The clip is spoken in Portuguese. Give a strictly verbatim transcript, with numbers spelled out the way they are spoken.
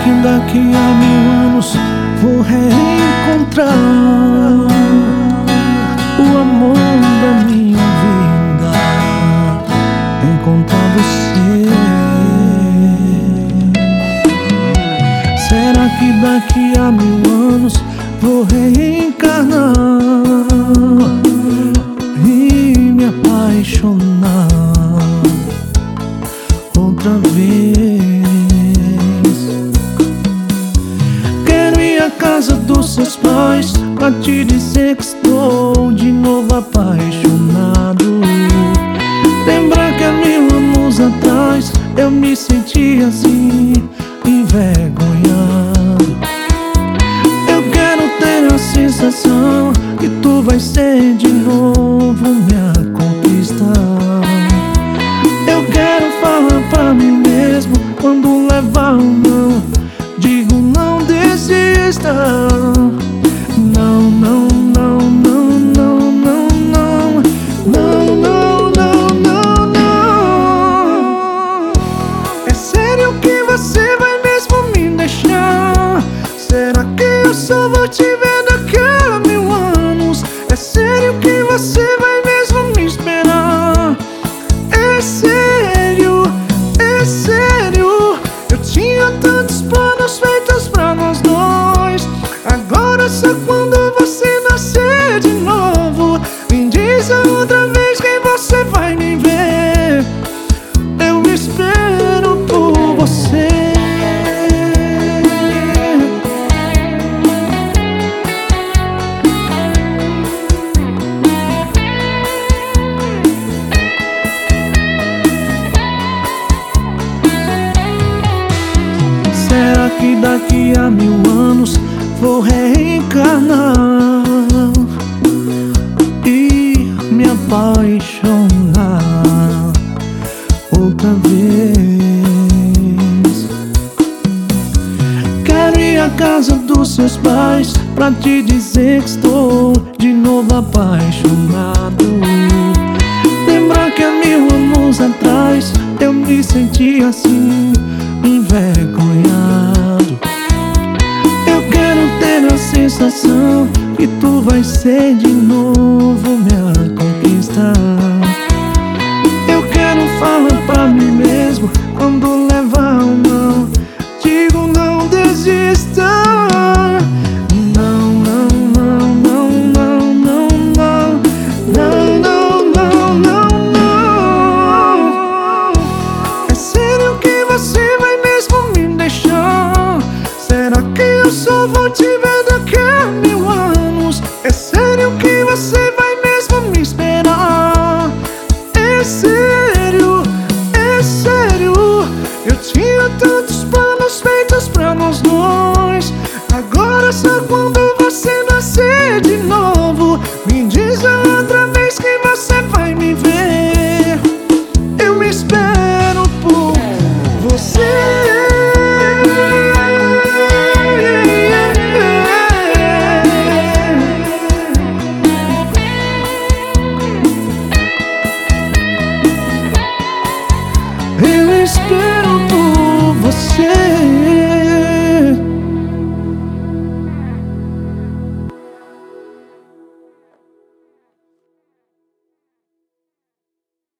que daqui a mil anos vou reencontrar o amor da minha vida, encontrar você? Será que daqui a mil anos vou reencarnar e me apaixonar outra vez? Quero ir à casa dos seus pais pra te dizer que estou de novo apaixonado. Lembrar que há mil anos atrás eu me sentia assim, envergonhado. Eu quero ter a sensação que tu vai ser de novo minha conquista. Eu quero falar pra mim mesmo quando levar um não, digo não desista. Não, não, não, não, não, não, não, não, não, não, não, não. É sério que você vai mesmo me deixar? Será que eu só vou te ver daqui a mil anos? É sério que você vai mesmo me esperar? É sério, é sério. Eu tinha tantos planos feitos pra nós dois. Agora só quando você nascer de novo, me diz a outra vez que você vai me ver. Eu espero por você. Será que daqui a mil anos vou reencarnar e me apaixonar outra vez? Quero ir à casa dos seus pais pra te dizer que estou de novo apaixonado. Lembrar que há mil anos atrás eu me sentia assim, envergonhado. Eu quero ter a sensação que tu vai ser de novo minha conquista. Eu quero falar pra mim mesmo quando levar um não, digo não desista. Não, não, não, não, não, não, não, não, não, não, não, não. É sério que você vai mesmo me deixar? Será que eu só vou te ver daqui a mil anos? É sério que você vai mesmo me esperar? É sério, é sério. Eu tinha tantos planos feitos pra nós dois. Agora só quando você nascer de novo, me diz a outra vez que você vai me ver. Eu me espero por você. Eu espero por você.